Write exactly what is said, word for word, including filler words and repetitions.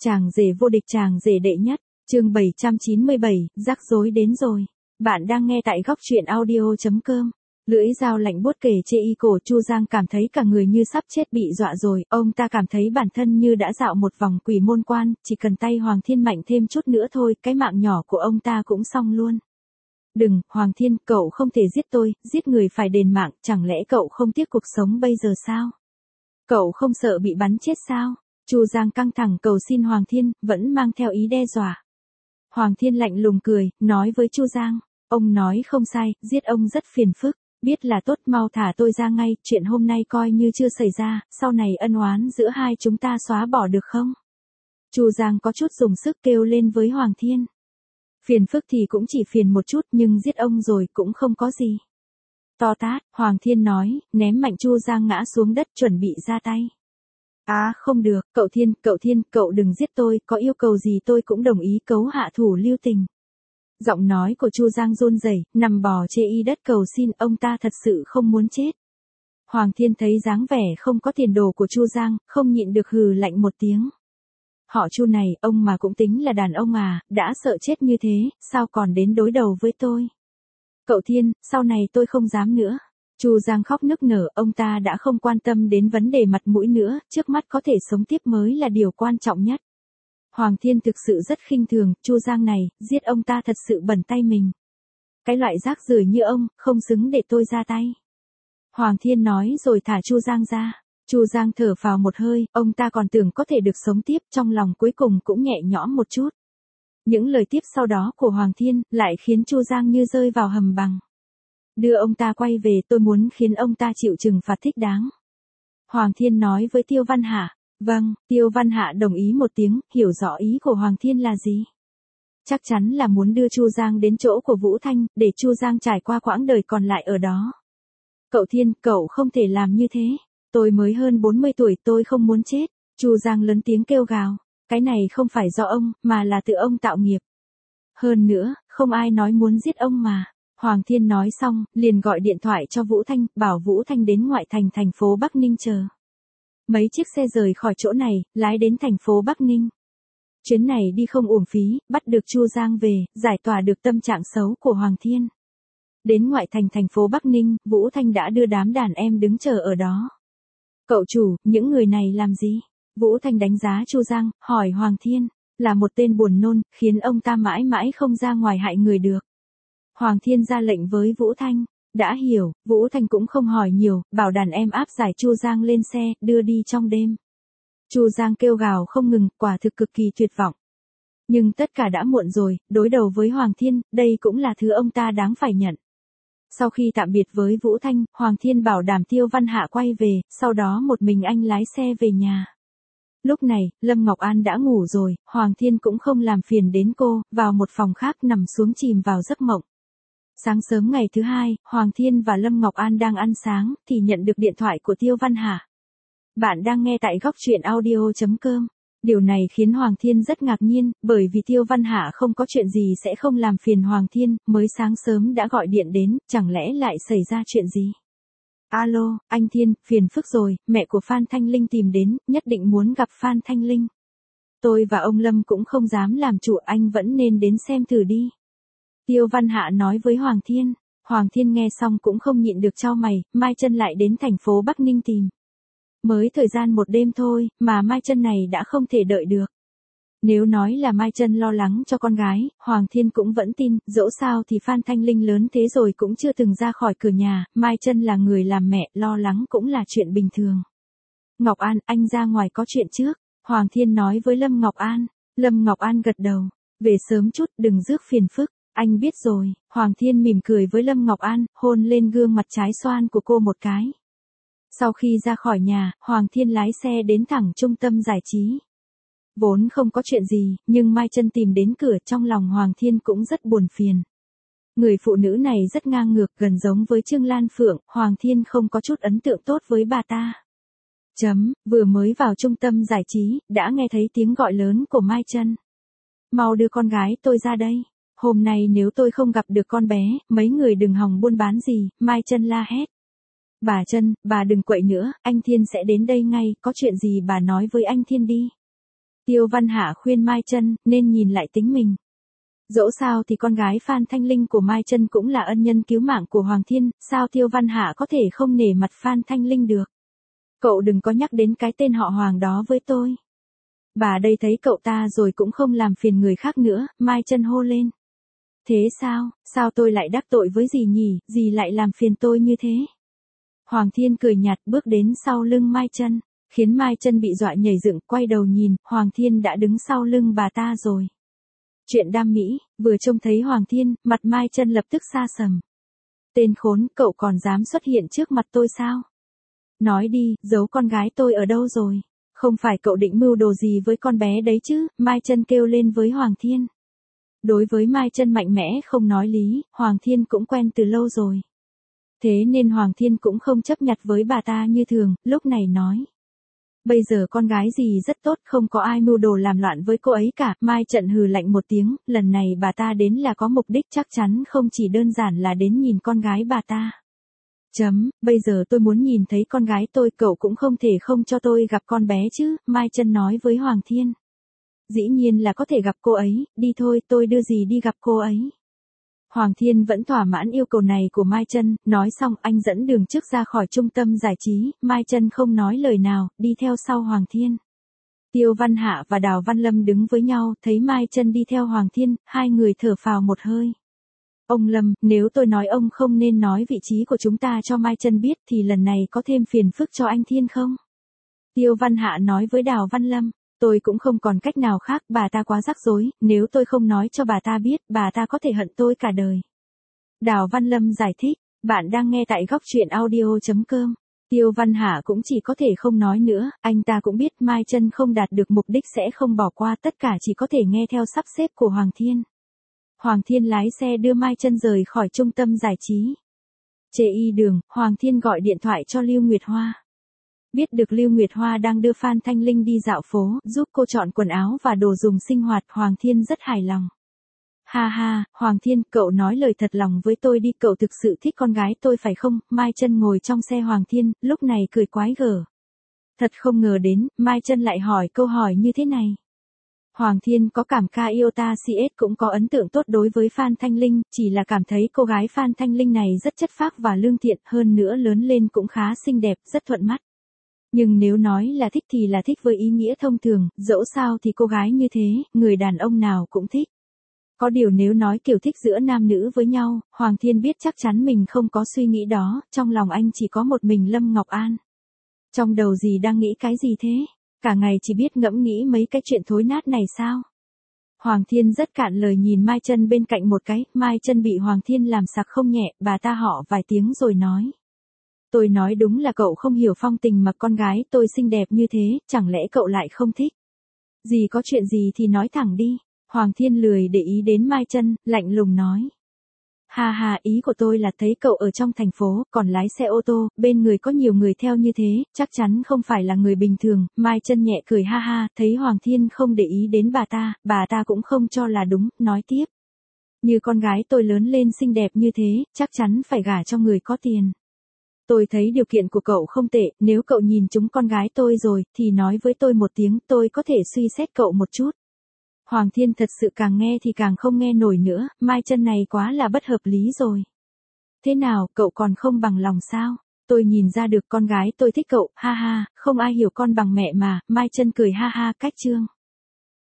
Chàng rể vô địch, chàng rể đệ nhất, chương bảy trăm chín mươi bảy, rắc rối đến rồi. Bạn đang nghe tại góc truyện audio chấm com. Lưỡi dao lạnh buốt kề chê y cổ Chu Giang, cảm thấy cả người như sắp chết, bị dọa rồi. Ông ta cảm thấy bản thân như đã dạo một vòng quỷ môn quan, chỉ cần tay Hoàng Thiên mạnh thêm chút nữa thôi, cái mạng nhỏ của ông ta cũng xong luôn. Đừng, Hoàng Thiên, cậu không thể giết tôi, giết người phải đền mạng, chẳng lẽ cậu không tiếc cuộc sống bây giờ sao? Cậu không sợ bị bắn chết sao? Chu Giang căng thẳng cầu xin Hoàng Thiên, vẫn mang theo ý đe dọa. Hoàng Thiên lạnh lùng cười, nói với Chu Giang, ông nói không sai, giết ông rất phiền phức, biết là tốt, mau thả tôi ra ngay, chuyện hôm nay coi như chưa xảy ra, sau này ân oán giữa hai chúng ta xóa bỏ được không? Chu Giang có chút dùng sức kêu lên với Hoàng Thiên. Phiền phức thì cũng chỉ phiền một chút, nhưng giết ông rồi cũng không có gì. To tát, Hoàng Thiên nói, ném mạnh Chu Giang ngã xuống đất, chuẩn bị ra tay. À không được, cậu Thiên, cậu Thiên, cậu đừng giết tôi, có yêu cầu gì tôi cũng đồng ý, cấu hạ thủ lưu tình. Giọng nói của Chu Giang run rẩy, nằm bò chê y đất cầu xin, ông ta thật sự không muốn chết. Hoàng Thiên thấy dáng vẻ không có tiền đồ của Chu Giang, không nhịn được hừ lạnh một tiếng. Họ Chu này, ông mà cũng tính là đàn ông à, đã sợ chết như thế, sao còn đến đối đầu với tôi? Cậu Thiên, sau này tôi không dám nữa. Chu Giang khóc nức nở, ông ta đã không quan tâm đến vấn đề mặt mũi nữa, trước mắt có thể sống tiếp mới là điều quan trọng nhất. Hoàng Thiên thực sự rất khinh thường, Chu Giang này, giết ông ta thật sự bẩn tay mình. Cái loại rác rưởi như ông, không xứng để tôi ra tay. Hoàng Thiên nói rồi thả Chu Giang ra. Chu Giang thở phào một hơi, ông ta còn tưởng có thể được sống tiếp, trong lòng cuối cùng cũng nhẹ nhõm một chút. Những lời tiếp sau đó của Hoàng Thiên lại khiến Chu Giang như rơi vào hầm băng. Đưa ông ta quay về, tôi muốn khiến ông ta chịu trừng phạt thích đáng. Hoàng Thiên nói với Tiêu Văn Hạ. Vâng, Tiêu Văn Hạ đồng ý một tiếng, hiểu rõ ý của Hoàng Thiên là gì. Chắc chắn là muốn đưa Chu Giang đến chỗ của Vũ Thanh, để Chu Giang trải qua quãng đời còn lại ở đó. Cậu Thiên, cậu không thể làm như thế. Tôi mới hơn bốn mươi tuổi, tôi không muốn chết. Chu Giang lớn tiếng kêu gào. Cái này không phải do ông, mà là tự ông tạo nghiệp. Hơn nữa, không ai nói muốn giết ông mà. Hoàng Thiên nói xong, liền gọi điện thoại cho Vũ Thanh, bảo Vũ Thanh đến ngoại thành thành phố Bắc Ninh chờ. Mấy chiếc xe rời khỏi chỗ này, lái đến thành phố Bắc Ninh. Chuyến này đi không uổng phí, bắt được Chu Giang về, giải tỏa được tâm trạng xấu của Hoàng Thiên. Đến ngoại thành thành phố Bắc Ninh, Vũ Thanh đã đưa đám đàn em đứng chờ ở đó. Cậu chủ, những người này làm gì? Vũ Thanh đánh giá Chu Giang, hỏi Hoàng Thiên, là một tên buồn nôn, khiến ông ta mãi mãi không ra ngoài hại người được. Hoàng Thiên ra lệnh với Vũ Thanh. Đã hiểu, Vũ Thanh cũng không hỏi nhiều, bảo đàn em áp giải Chu Giang lên xe, đưa đi trong đêm. Chu Giang kêu gào không ngừng, quả thực cực kỳ tuyệt vọng. Nhưng tất cả đã muộn rồi, đối đầu với Hoàng Thiên, đây cũng là thứ ông ta đáng phải nhận. Sau khi tạm biệt với Vũ Thanh, Hoàng Thiên bảo đảm Tiêu Văn Hạ quay về, sau đó một mình anh lái xe về nhà. Lúc này, Lâm Ngọc An đã ngủ rồi, Hoàng Thiên cũng không làm phiền đến cô, vào một phòng khác nằm xuống chìm vào giấc mộng. Sáng sớm ngày thứ hai, Hoàng Thiên và Lâm Ngọc An đang ăn sáng, thì nhận được điện thoại của Tiêu Văn Hạ. Bạn đang nghe tại góc truyện audio chấm com. Điều này khiến Hoàng Thiên rất ngạc nhiên, bởi vì Tiêu Văn Hạ không có chuyện gì sẽ không làm phiền Hoàng Thiên, mới sáng sớm đã gọi điện đến, chẳng lẽ lại xảy ra chuyện gì? Alo, anh Thiên, phiền phức rồi, mẹ của Phan Thanh Linh tìm đến, nhất định muốn gặp Phan Thanh Linh. Tôi và ông Lâm cũng không dám làm chủ, anh vẫn nên đến xem thử đi. Tiêu Văn Hạ nói với Hoàng Thiên. Hoàng Thiên nghe xong cũng không nhịn được chau mày, Mai Chân lại đến thành phố Bắc Ninh tìm. Mới thời gian một đêm thôi, mà Mai Chân này đã không thể đợi được. Nếu nói là Mai Chân lo lắng cho con gái, Hoàng Thiên cũng vẫn tin, dẫu sao thì Phan Thanh Linh lớn thế rồi cũng chưa từng ra khỏi cửa nhà, Mai Chân là người làm mẹ, lo lắng cũng là chuyện bình thường. Ngọc An, anh ra ngoài có chuyện trước, Hoàng Thiên nói với Lâm Ngọc An. Lâm Ngọc An gật đầu, về sớm chút, đừng rước phiền phức. Anh biết rồi, Hoàng Thiên mỉm cười với Lâm Ngọc An, hôn lên gương mặt trái xoan của cô một cái. Sau khi ra khỏi nhà, Hoàng Thiên lái xe đến thẳng trung tâm giải trí. Vốn không có chuyện gì, nhưng Mai Chân tìm đến cửa, trong lòng Hoàng Thiên cũng rất buồn phiền. Người phụ nữ này rất ngang ngược, gần giống với Trương Lan Phượng, Hoàng Thiên không có chút ấn tượng tốt với bà ta. Chấm, vừa mới vào trung tâm giải trí, đã nghe thấy tiếng gọi lớn của Mai Chân. Mau đưa con gái tôi ra đây. Hôm nay nếu tôi không gặp được con bé, mấy người đừng hòng buôn bán gì, Mai Chân la hét. Bà Chân, bà đừng quậy nữa, anh Thiên sẽ đến đây ngay, có chuyện gì bà nói với anh Thiên đi. Tiêu Văn Hạ khuyên Mai Chân nên nhìn lại tính mình. Dẫu sao thì con gái Phan Thanh Linh của Mai Chân cũng là ân nhân cứu mạng của Hoàng Thiên, sao Tiêu Văn Hạ có thể không nể mặt Phan Thanh Linh được. Cậu đừng có nhắc đến cái tên họ Hoàng đó với tôi. Bà đây thấy cậu ta rồi cũng không làm phiền người khác nữa, Mai Chân hô lên. Thế sao, sao tôi lại đắc tội với dì nhỉ, dì lại làm phiền tôi như thế? Hoàng Thiên cười nhạt bước đến sau lưng Mai Chân, khiến Mai Chân bị dọa nhảy dựng, quay đầu nhìn, Hoàng Thiên đã đứng sau lưng bà ta rồi. Chuyện đam mỹ, vừa trông thấy Hoàng Thiên, mặt Mai Chân lập tức sa sầm. Tên khốn, cậu còn dám xuất hiện trước mặt tôi sao? Nói đi, giấu con gái tôi ở đâu rồi? Không phải cậu định mưu đồ gì với con bé đấy chứ? Mai Chân kêu lên với Hoàng Thiên. Đối với Mai Chân mạnh mẽ không nói lý, Hoàng Thiên cũng quen từ lâu rồi. Thế nên Hoàng Thiên cũng không chấp nhặt với bà ta như thường, lúc này nói. Bây giờ con gái gì rất tốt, không có ai mưu đồ làm loạn với cô ấy cả. Mai Trận hừ lạnh một tiếng, lần này bà ta đến là có mục đích, chắc chắn không chỉ đơn giản là đến nhìn con gái bà ta. Chấm, bây giờ tôi muốn nhìn thấy con gái tôi, cậu cũng không thể không cho tôi gặp con bé chứ, Mai Chân nói với Hoàng Thiên. Dĩ nhiên là có thể gặp cô ấy, đi thôi, tôi đưa dì đi gặp cô ấy. Hoàng Thiên vẫn thỏa mãn yêu cầu này của Mai Chân, nói xong anh dẫn đường trước ra khỏi trung tâm giải trí, Mai Chân không nói lời nào, đi theo sau Hoàng Thiên. Tiêu Văn Hạ và Đào Văn Lâm đứng với nhau, thấy Mai Chân đi theo Hoàng Thiên, hai người thở phào một hơi. Ông Lâm, nếu tôi nói ông không nên nói vị trí của chúng ta cho Mai Chân biết thì lần này có thêm phiền phức cho anh Thiên không? Tiêu Văn Hạ nói với Đào Văn Lâm. Tôi cũng không còn cách nào khác, bà ta quá rắc rối, nếu tôi không nói cho bà ta biết, bà ta có thể hận tôi cả đời. Đào Văn Lâm giải thích, bạn đang nghe tại góc truyện audio chấm com. Tiêu Văn Hạ cũng chỉ có thể không nói nữa, anh ta cũng biết Mai Chân không đạt được mục đích sẽ không bỏ qua, tất cả chỉ có thể nghe theo sắp xếp của Hoàng Thiên. Hoàng Thiên lái xe đưa Mai Chân rời khỏi trung tâm giải trí. Chê y đường, Hoàng Thiên gọi điện thoại cho Lưu Nguyệt Hoa. Biết được Lưu Nguyệt Hoa đang đưa Phan Thanh Linh đi dạo phố, giúp cô chọn quần áo và đồ dùng sinh hoạt, Hoàng Thiên rất hài lòng. Ha ha, Hoàng Thiên, cậu nói lời thật lòng với tôi đi, cậu thực sự thích con gái tôi phải không? Mai Chân ngồi trong xe Hoàng Thiên, lúc này cười quái gở. Thật không ngờ đến, Mai Chân lại hỏi câu hỏi như thế này. Hoàng Thiên có cảm ca Iota xê ét cũng có ấn tượng tốt đối với Phan Thanh Linh, chỉ là cảm thấy cô gái Phan Thanh Linh này rất chất phác và lương thiện, hơn nữa lớn lên cũng khá xinh đẹp, rất thuận mắt. Nhưng nếu nói là thích thì là thích với ý nghĩa thông thường, dẫu sao thì cô gái như thế, người đàn ông nào cũng thích. Có điều nếu nói kiểu thích giữa nam nữ với nhau, Hoàng Thiên biết chắc chắn mình không có suy nghĩ đó, trong lòng anh chỉ có một mình Lâm Ngọc An. Trong đầu gì đang nghĩ cái gì thế? Cả ngày chỉ biết ngẫm nghĩ mấy cái chuyện thối nát này sao? Hoàng Thiên rất cạn lời nhìn Mai Chân bên cạnh một cái, Mai Chân bị Hoàng Thiên làm sặc không nhẹ, bà ta họ vài tiếng rồi nói. Tôi nói đúng là cậu không hiểu phong tình mà con gái tôi xinh đẹp như thế, chẳng lẽ cậu lại không thích? Gì có chuyện gì thì nói thẳng đi. Hoàng Thiên lười để ý đến Mai Chân, lạnh lùng nói. Ha ha, ý của tôi là thấy cậu ở trong thành phố, còn lái xe ô tô, bên người có nhiều người theo như thế, chắc chắn không phải là người bình thường. Mai Chân nhẹ cười ha ha, thấy Hoàng Thiên không để ý đến bà ta, bà ta cũng không cho là đúng, nói tiếp. Như con gái tôi lớn lên xinh đẹp như thế, chắc chắn phải gả cho người có tiền. Tôi thấy điều kiện của cậu không tệ, nếu cậu nhìn trúng con gái tôi rồi, thì nói với tôi một tiếng, tôi có thể suy xét cậu một chút. Hoàng Thiên thật sự càng nghe thì càng không nghe nổi nữa, Mai Chân này quá là bất hợp lý rồi. Thế nào, cậu còn không bằng lòng sao? Tôi nhìn ra được con gái tôi thích cậu, ha ha, không ai hiểu con bằng mẹ mà, Mai Chân cười ha ha cách chương.